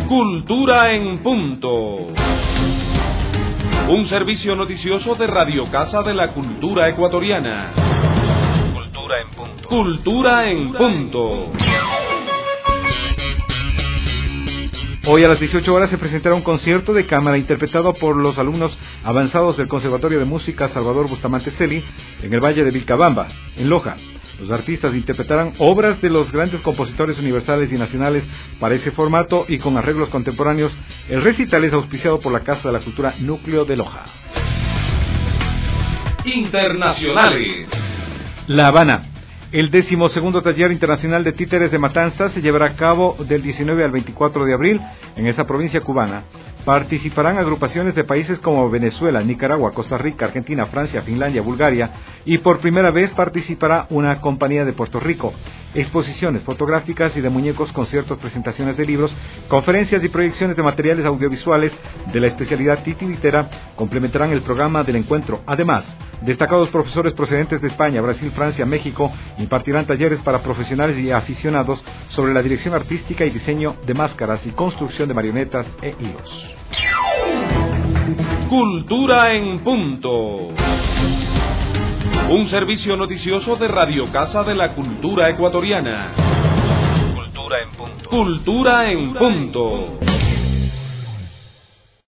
Cultura en Punto. Un servicio noticioso de Radio Casa de la Cultura Ecuatoriana. Cultura en Punto. Cultura en Punto. Hoy a las 18 horas se presentará un concierto de cámara interpretado por los alumnos avanzados del Conservatorio de Música Salvador Bustamante Celi en el Valle de Vilcabamba, en Loja. Los artistas interpretarán obras de los grandes compositores universales y nacionales para ese formato y con arreglos contemporáneos. El recital es auspiciado por la Casa de la Cultura Núcleo de Loja. Internacionales. La Habana. El 12º Taller Internacional de Títeres de Matanzas se llevará a cabo del 19 al 24 de abril en esa provincia cubana. Participarán agrupaciones de países como Venezuela, Nicaragua, Costa Rica, Argentina, Francia, Finlandia, Bulgaria, y por primera vez participará una compañía de Puerto Rico. Exposiciones fotográficas y de muñecos, conciertos, presentaciones de libros, conferencias y proyecciones de materiales audiovisuales de la especialidad titiritera complementarán el programa del encuentro. Además, destacados profesores procedentes de España, Brasil, Francia, México impartirán talleres para profesionales y aficionados sobre la dirección artística y diseño de máscaras y construcción de marionetas e hilos. Cultura en Punto. Un servicio noticioso de Radio Casa de la Cultura Ecuatoriana. Cultura en Punto. Cultura en Punto.